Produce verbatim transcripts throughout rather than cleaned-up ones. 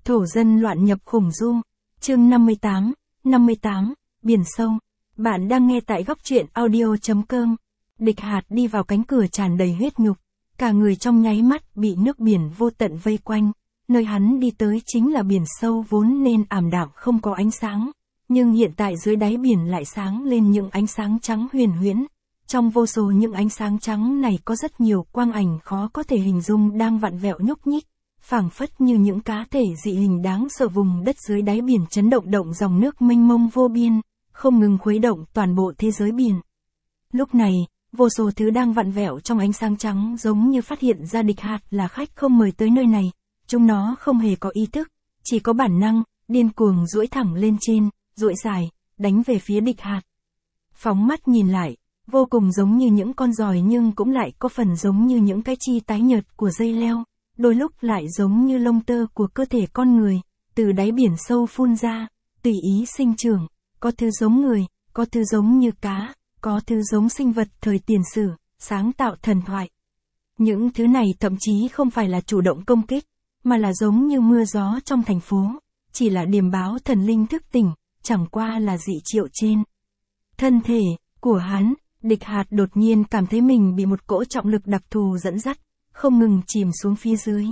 Thổ dân loạn nhập khủng du. Chương năm mươi tám, năm mươi tám, biển sâu. Bạn đang nghe tại góc truyện audio chấm com. Địch Hạt đi vào cánh cửa tràn đầy huyết nhục, cả người trong nháy mắt bị nước biển vô tận vây quanh. Nơi hắn đi tới chính là biển sâu vốn nên ảm đạm không có ánh sáng, nhưng hiện tại dưới đáy biển lại sáng lên những ánh sáng trắng huyền huyễn. Trong vô số những ánh sáng trắng này có rất nhiều quang ảnh khó có thể hình dung đang vặn vẹo nhúc nhích, phảng phất như những cá thể dị hình đáng sợ. Vùng đất dưới đáy biển chấn động động, dòng nước mênh mông vô biên, không ngừng khuấy động toàn bộ thế giới biển. Lúc này, vô số thứ đang vặn vẹo trong ánh sáng trắng giống như phát hiện ra Địch Hạt là khách không mời tới nơi này. Chúng nó không hề có ý thức, chỉ có bản năng, điên cuồng duỗi thẳng lên trên, duỗi dài, đánh về phía Địch Hạt. Phóng mắt nhìn lại, vô cùng giống như những con giòi nhưng cũng lại có phần giống như những cái chi tái nhợt của dây leo, đôi lúc lại giống như lông tơ của cơ thể con người, từ đáy biển sâu phun ra, tùy ý sinh trưởng, có thứ giống người, có thứ giống như cá, có thứ giống sinh vật thời tiền sử, sáng tạo thần thoại. Những thứ này thậm chí không phải là chủ động công kích, mà là giống như mưa gió trong thành phố, chỉ là điềm báo thần linh thức tỉnh, chẳng qua là dị triệu trên thân thể của hắn. Địch Hạt đột nhiên cảm thấy mình bị một cỗ trọng lực đặc thù dẫn dắt, không ngừng chìm xuống phía dưới.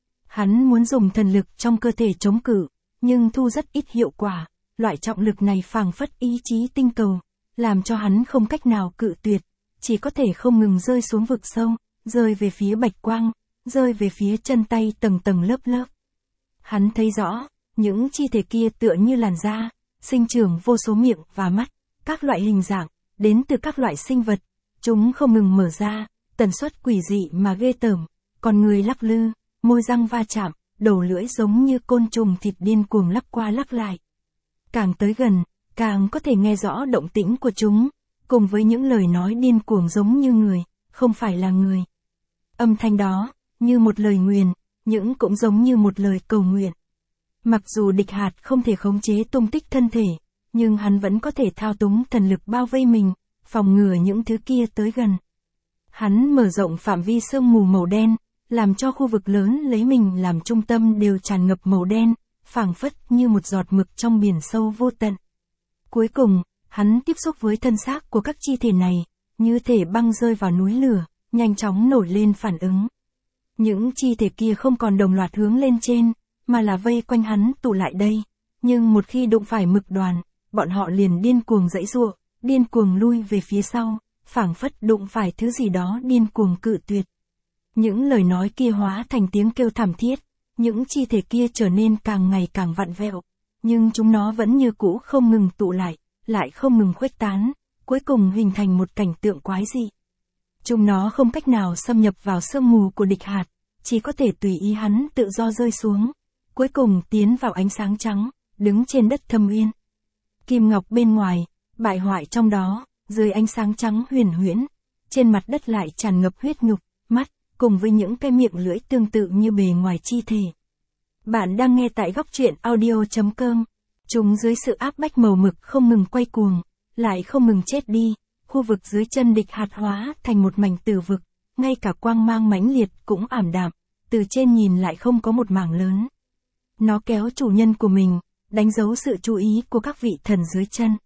Hắn muốn dùng thần lực trong cơ thể chống cự, nhưng thu rất ít hiệu quả, loại trọng lực này phảng phất ý chí tinh cầu, làm cho hắn không cách nào cự tuyệt, chỉ có thể không ngừng rơi xuống vực sâu, rơi về phía bạch quang, rơi về phía chân tay tầng tầng lớp lớp. Hắn thấy rõ, những chi thể kia tựa như làn da, sinh trưởng vô số miệng và mắt, các loại hình dạng, đến từ các loại sinh vật, chúng không ngừng mở ra, tần suất quỷ dị mà ghê tởm, con người lắc lư, môi răng va chạm, đầu lưỡi giống như côn trùng thịt điên cuồng lắc qua lắc lại. Càng tới gần, càng có thể nghe rõ động tĩnh của chúng, cùng với những lời nói điên cuồng giống như người, không phải là người. Âm thanh đó, như một lời nguyền, những cũng giống như một lời cầu nguyện. Mặc dù Địch Hạt không thể khống chế tung tích thân thể, nhưng hắn vẫn có thể thao túng thần lực bao vây mình, phòng ngừa những thứ kia tới gần. Hắn mở rộng phạm vi sương mù màu đen, làm cho khu vực lớn lấy mình làm trung tâm đều tràn ngập màu đen, phảng phất như một giọt mực trong biển sâu vô tận. Cuối cùng, hắn tiếp xúc với thân xác của các chi thể này, như thể băng rơi vào núi lửa, nhanh chóng nổi lên phản ứng. Những chi thể kia không còn đồng loạt hướng lên trên, mà là vây quanh hắn tụ lại đây, nhưng một khi đụng phải mực đoàn, bọn họ liền điên cuồng giãy giụa, điên cuồng lui về phía sau, phảng phất đụng phải thứ gì đó điên cuồng cự tuyệt. Những lời nói kia hóa thành tiếng kêu thảm thiết, những chi thể kia trở nên càng ngày càng vặn vẹo, nhưng chúng nó vẫn như cũ không ngừng tụ lại, lại không ngừng khuếch tán, cuối cùng hình thành một cảnh tượng quái dị. Chúng nó không cách nào xâm nhập vào sương mù của Địch Hạt, chỉ có thể tùy ý hắn tự do rơi xuống, cuối cùng tiến vào ánh sáng trắng, đứng trên đất thâm uyên. Kim ngọc bên ngoài, bại hoại trong đó, dưới ánh sáng trắng huyền huyễn, trên mặt đất lại tràn ngập huyết nhục, mắt, cùng với những cái miệng lưỡi tương tự như bề ngoài chi thể. Bạn đang nghe tại góc truyện audio chấm com. Chúng dưới sự áp bách màu mực không ngừng quay cuồng, lại không ngừng chết đi, khu vực dưới chân Địch Hạt hóa thành một mảnh tử vực, ngay cả quang mang mãnh liệt cũng ảm đạm, từ trên nhìn lại không có một mảng lớn. Nó kéo chủ nhân của mình, đánh dấu sự chú ý của các vị thần dưới chân.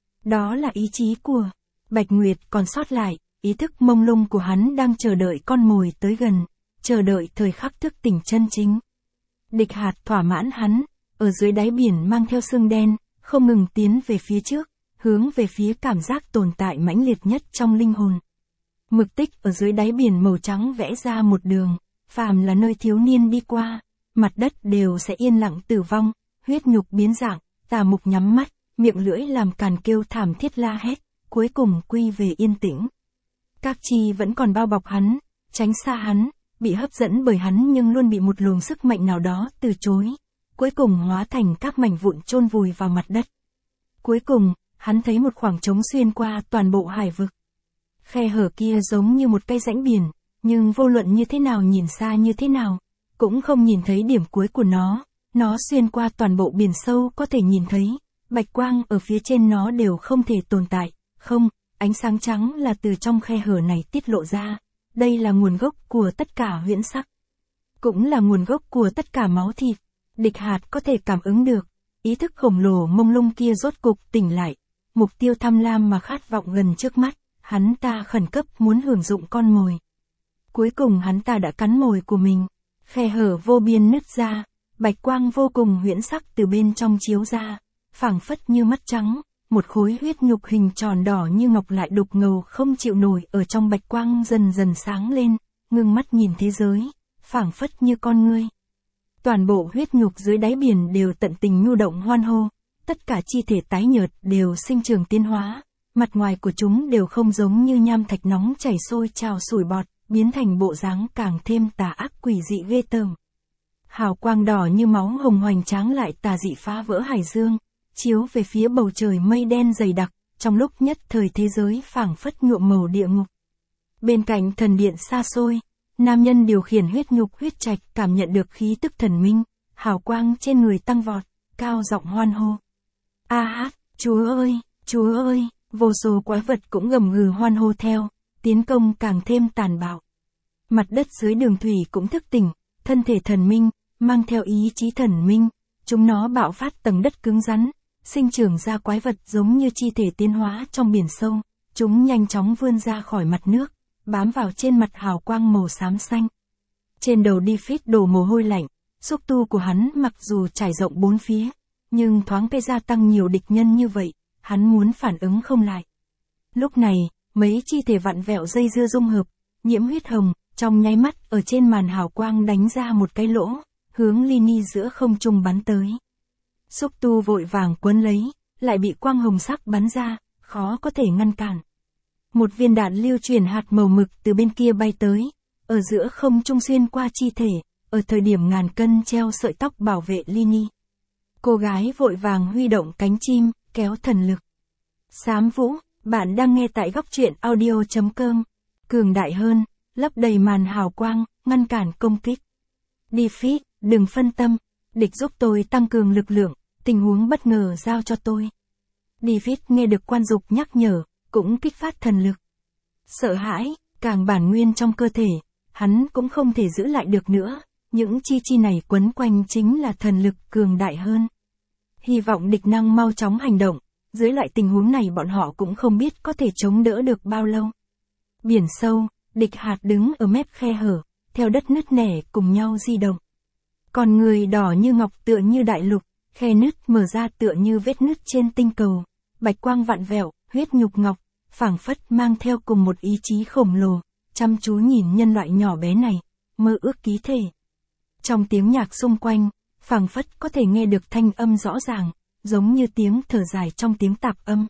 Đó là ý chí của Bạch Nguyệt còn sót lại, ý thức mông lung của hắn đang chờ đợi con mồi tới gần, chờ đợi thời khắc thức tỉnh chân chính. Địch Hạt thỏa mãn hắn, ở dưới đáy biển mang theo sương đen, không ngừng tiến về phía trước, hướng về phía cảm giác tồn tại mãnh liệt nhất trong linh hồn. Mực tích ở dưới đáy biển màu trắng vẽ ra một đường, phàm là nơi thiếu niên đi qua, mặt đất đều sẽ yên lặng tử vong, huyết nhục biến dạng, tà mục nhắm mắt, miệng lưỡi làm càn kêu thảm thiết la hét, cuối cùng quy về yên tĩnh. Các chi vẫn còn bao bọc hắn, tránh xa hắn, bị hấp dẫn bởi hắn nhưng luôn bị một luồng sức mạnh nào đó từ chối, cuối cùng hóa thành các mảnh vụn chôn vùi vào mặt đất. Cuối cùng, hắn thấy một khoảng trống xuyên qua toàn bộ hải vực. Khe hở kia giống như một cây rãnh biển, nhưng vô luận như thế nào nhìn xa như thế nào, cũng không nhìn thấy điểm cuối của nó. Nó xuyên qua toàn bộ biển sâu có thể nhìn thấy, bạch quang ở phía trên nó đều không thể tồn tại, không, ánh sáng trắng là từ trong khe hở này tiết lộ ra, đây là nguồn gốc của tất cả huyễn sắc. Cũng là nguồn gốc của tất cả máu thịt, Địch Hạt có thể cảm ứng được, ý thức khổng lồ mông lung kia rốt cục tỉnh lại. Mục tiêu tham lam mà khát vọng gần trước mắt, hắn ta khẩn cấp muốn hưởng dụng con mồi. Cuối cùng hắn ta đã cắn mồi của mình, khe hở vô biên nứt ra, bạch quang vô cùng huyễn sắc từ bên trong chiếu ra, phảng phất như mắt trắng, một khối huyết nhục hình tròn đỏ như ngọc lại đục ngầu không chịu nổi ở trong bạch quang dần dần sáng lên, ngưng mắt nhìn thế giới, phảng phất như con ngươi. Toàn bộ huyết nhục dưới đáy biển đều tận tình nhu động hoan hô, tất cả chi thể tái nhợt đều sinh trưởng tiến hóa, mặt ngoài của chúng đều không giống như nham thạch nóng chảy sôi trào sủi bọt, biến thành bộ dáng càng thêm tà ác quỷ dị ghê tởm. Hào quang đỏ như máu hồng hoành tráng lại tà dị phá vỡ hải dương, chiếu về phía bầu trời mây đen dày đặc, trong lúc nhất thời thế giới phảng phất nhuộm màu địa ngục. Bên cạnh thần điện xa xôi, nam nhân điều khiển huyết nhục huyết trạch cảm nhận được khí tức thần minh, hào quang trên người tăng vọt, cao giọng hoan hô. A hát, Chúa ơi, Chúa ơi, vô số quái vật cũng gầm gừ hoan hô theo, tiến công càng thêm tàn bạo. Mặt đất dưới đường thủy cũng thức tỉnh, thân thể thần minh, mang theo ý chí thần minh, chúng nó bạo phát tầng đất cứng rắn, sinh trưởng ra quái vật giống như chi thể tiến hóa trong biển sâu, chúng nhanh chóng vươn ra khỏi mặt nước, bám vào trên mặt hào quang màu xám xanh. Trên đầu David đổ mồ hôi lạnh, xúc tu của hắn mặc dù trải rộng bốn phía, nhưng thoáng cái gia tăng nhiều địch nhân như vậy, hắn muốn phản ứng không lại. Lúc này, mấy chi thể vặn vẹo dây dưa dung hợp, nhiễm huyết hồng, trong nháy mắt ở trên màn hào quang đánh ra một cái lỗ, hướng Lini giữa không trung bắn tới. Xúc tu vội vàng quấn lấy, lại bị quang hồng sắc bắn ra, khó có thể ngăn cản. Một viên đạn lưu chuyển hạt màu mực từ bên kia bay tới, ở giữa không trung xuyên qua chi thể, ở thời điểm ngàn cân treo sợi tóc bảo vệ Lini. Cô gái vội vàng huy động cánh chim, kéo thần lực. Sám Vũ, bạn đang nghe tại góc truyện audio chấm com. Cường đại hơn, lấp đầy màn hào quang, ngăn cản công kích. David, đừng phân tâm, địch giúp tôi tăng cường lực lượng, tình huống bất ngờ giao cho tôi. David nghe được quan dục nhắc nhở, cũng kích phát thần lực. Sợ hãi, càng bản nguyên trong cơ thể, hắn cũng không thể giữ lại được nữa, những chi chi này quấn quanh chính là thần lực cường đại hơn. Hy vọng địch năng mau chóng hành động, dưới loại tình huống này bọn họ cũng không biết có thể chống đỡ được bao lâu. Biển sâu, Địch Hạt đứng ở mép khe hở, theo đất nứt nẻ cùng nhau di động. Còn người đỏ như ngọc tựa như đại lục, khe nứt mở ra tựa như vết nứt trên tinh cầu, bạch quang vặn vẹo, huyết nhục ngọc, phảng phất mang theo cùng một ý chí khổng lồ, chăm chú nhìn nhân loại nhỏ bé này, mơ ước ký thể. Trong tiếng nhạc xung quanh, phảng phất có thể nghe được thanh âm rõ ràng, giống như tiếng thở dài trong tiếng tạp âm.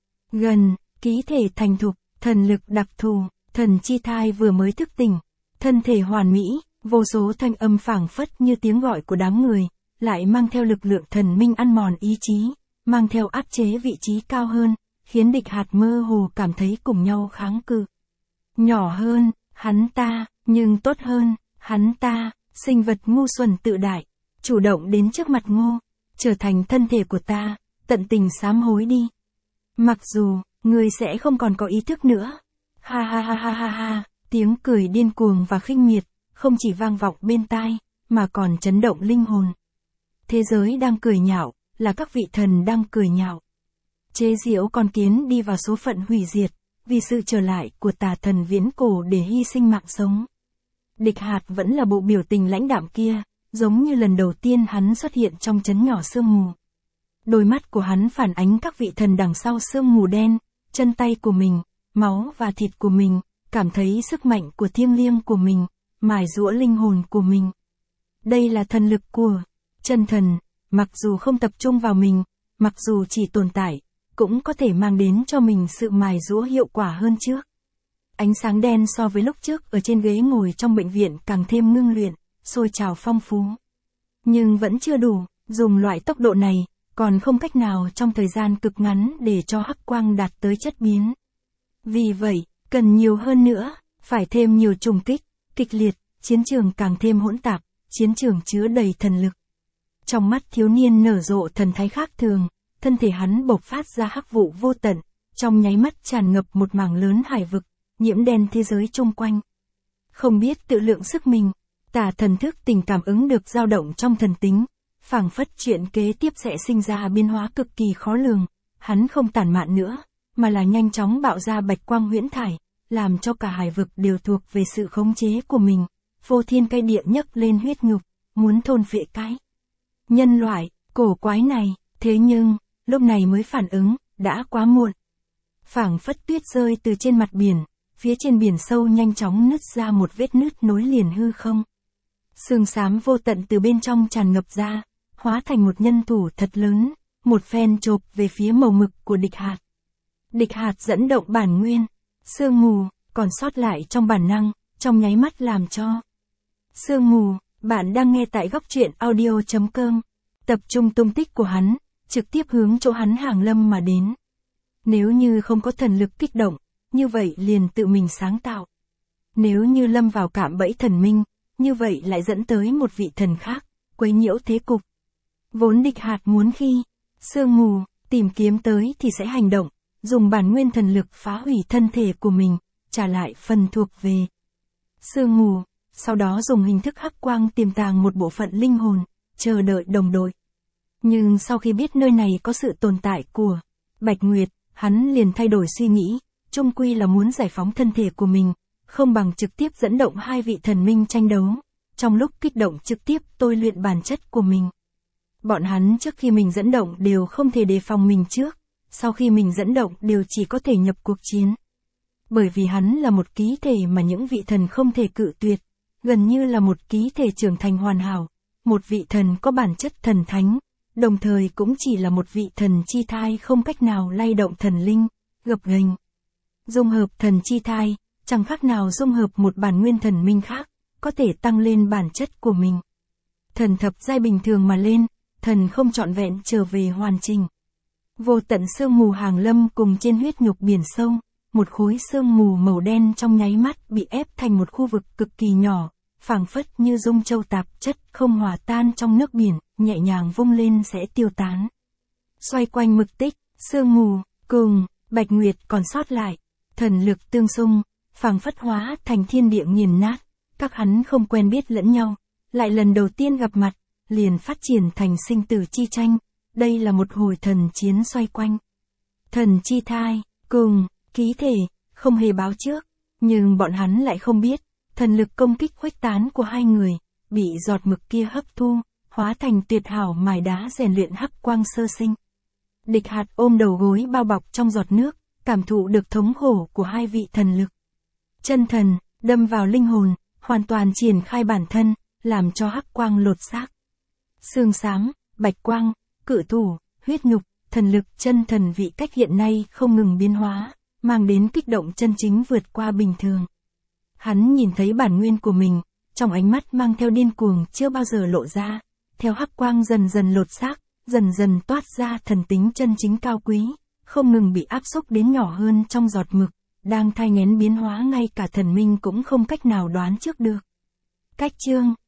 Gần, ký thể thành thục, thần lực đặc thù, thần chi thai vừa mới thức tỉnh, thân thể hoàn mỹ, vô số thanh âm phảng phất như tiếng gọi của đám người, lại mang theo lực lượng thần minh ăn mòn ý chí, mang theo áp chế vị trí cao hơn, khiến Địch Hạt mơ hồ cảm thấy cùng nhau kháng cự. Nhỏ hơn, hắn ta, nhưng tốt hơn, hắn ta, sinh vật ngu xuẩn tự đại, chủ động đến trước mặt Ngô, trở thành thân thể của ta, tận tình sám hối đi. Mặc dù, ngươi sẽ không còn có ý thức nữa. Ha ha ha ha ha ha, tiếng cười điên cuồng và khinh miệt, không chỉ vang vọng bên tai, mà còn chấn động linh hồn. Thế giới đang cười nhạo, là các vị thần đang cười nhạo. Chế giễu con kiến đi vào số phận hủy diệt, vì sự trở lại của tà thần viễn cổ để hy sinh mạng sống. Địch Hạt vẫn là bộ biểu tình lãnh đạm kia, giống như lần đầu tiên hắn xuất hiện trong trấn nhỏ sương mù. Đôi mắt của hắn phản ánh các vị thần đằng sau sương mù đen, chân tay của mình, máu và thịt của mình, cảm thấy sức mạnh của thiêng liêng của mình, mài giũa linh hồn của mình. Đây là thần lực của chân thần, mặc dù không tập trung vào mình, mặc dù chỉ tồn tại, cũng có thể mang đến cho mình sự mài giũa hiệu quả hơn trước. Ánh sáng đen so với lúc trước ở trên ghế ngồi trong bệnh viện càng thêm ngưng luyện, sôi trào phong phú. Nhưng vẫn chưa đủ, dùng loại tốc độ này, còn không cách nào trong thời gian cực ngắn để cho hắc quang đạt tới chất biến. Vì vậy, cần nhiều hơn nữa, phải thêm nhiều trùng kích, kịch liệt, chiến trường càng thêm hỗn tạp, chiến trường chứa đầy thần lực. Trong mắt thiếu niên nở rộ thần thái khác thường, thân thể hắn bộc phát ra hắc vụ vô tận, trong nháy mắt tràn ngập một mảng lớn hải vực, nhiễm đen thế giới chung quanh. Không biết tự lượng sức mình, tà thần thức tình cảm ứng được dao động trong thần tính, phảng phất chuyện kế tiếp sẽ sinh ra biến hóa cực kỳ khó lường, hắn không tản mạn nữa, mà là nhanh chóng bạo ra bạch quang huyễn thải, làm cho cả hải vực đều thuộc về sự khống chế của mình. Phô thiên cái địa nhấc lên huyết nhục, muốn thôn phệ cái nhân loại cổ quái này, thế nhưng, lúc này mới phản ứng, đã quá muộn. Phảng phất tuyết rơi từ trên mặt biển, phía trên biển sâu nhanh chóng nứt ra một vết nứt nối liền hư không. Sương xám vô tận từ bên trong tràn ngập ra, hóa thành một nhân thủ thật lớn, một phen chộp về phía màu mực của địch hạt. Địch hạt dẫn động bản nguyên, sương mù, còn sót lại trong bản năng, trong nháy mắt làm cho. Sương mù, bạn đang nghe tại góc truyện audio chấm com, tập trung tung tích của hắn, trực tiếp hướng chỗ hắn hàng lâm mà đến. Nếu như không có thần lực kích động, như vậy liền tự mình sáng tạo. Nếu như lâm vào cạm bẫy thần minh, như vậy lại dẫn tới một vị thần khác, quấy nhiễu thế cục. Vốn địch hạt muốn khi, sương mù, tìm kiếm tới thì sẽ hành động, dùng bản nguyên thần lực phá hủy thân thể của mình, trả lại phần thuộc về sương mù, sau đó dùng hình thức hắc quang tiềm tàng một bộ phận linh hồn, chờ đợi đồng đội. Nhưng sau khi biết nơi này có sự tồn tại của Bạch Nguyệt, hắn liền thay đổi suy nghĩ, chung quy là muốn giải phóng thân thể của mình, không bằng trực tiếp dẫn động hai vị thần minh tranh đấu, trong lúc kích động trực tiếp tôi luyện bản chất của mình. Bọn hắn trước khi mình dẫn động đều không thể đề phòng mình trước, sau khi mình dẫn động đều chỉ có thể nhập cuộc chiến. Bởi vì hắn là một ký thể mà những vị thần không thể cự tuyệt, gần như là một ký thể trưởng thành hoàn hảo, một vị thần có bản chất thần thánh, đồng thời cũng chỉ là một vị thần chi thai không cách nào lay động thần linh, gập ghềnh. Dung hợp thần chi thai, chẳng khác nào dung hợp một bản nguyên thần minh khác, có thể tăng lên bản chất của mình. Thần thập giai bình thường mà lên, thần không trọn vẹn trở về hoàn chỉnh. Vô tận sương mù hàng lâm cùng trên huyết nhục biển sâu, một khối sương mù màu đen trong nháy mắt bị ép thành một khu vực cực kỳ nhỏ, phảng phất như dung châu tạp chất không hòa tan trong nước biển, nhẹ nhàng vung lên sẽ tiêu tán. Xoay quanh mực tích, sương mù, cùng, Bạch Nguyệt còn sót lại, thần lực tương xung, phảng phất hóa thành thiên địa nghiền nát, các hắn không quen biết lẫn nhau, lại lần đầu tiên gặp mặt, liền phát triển thành sinh tử chi tranh, đây là một hồi thần chiến xoay quanh. Thần chi thai, cùng, ký thể, không hề báo trước, nhưng bọn hắn lại không biết, thần lực công kích khuếch tán của hai người, bị giọt mực kia hấp thu, hóa thành tuyệt hảo mài đá rèn luyện hắc quang sơ sinh. Địch hạt ôm đầu gối bao bọc trong giọt nước, cảm thụ được thống khổ của hai vị thần lực. Chân thần, đâm vào linh hồn, hoàn toàn triển khai bản thân, làm cho hắc quang lột xác. Sương xám, bạch quang, cự thủ, huyết nhục, thần lực chân thần vị cách hiện nay không ngừng biến hóa, mang đến kích động chân chính vượt qua bình thường. Hắn nhìn thấy bản nguyên của mình, trong ánh mắt mang theo điên cuồng chưa bao giờ lộ ra, theo hắc quang dần dần lột xác, dần dần toát ra thần tính chân chính cao quý, không ngừng bị áp xúc đến nhỏ hơn trong giọt mực, đang thai nghén biến hóa ngay cả thần minh cũng không cách nào đoán trước được. Cách chương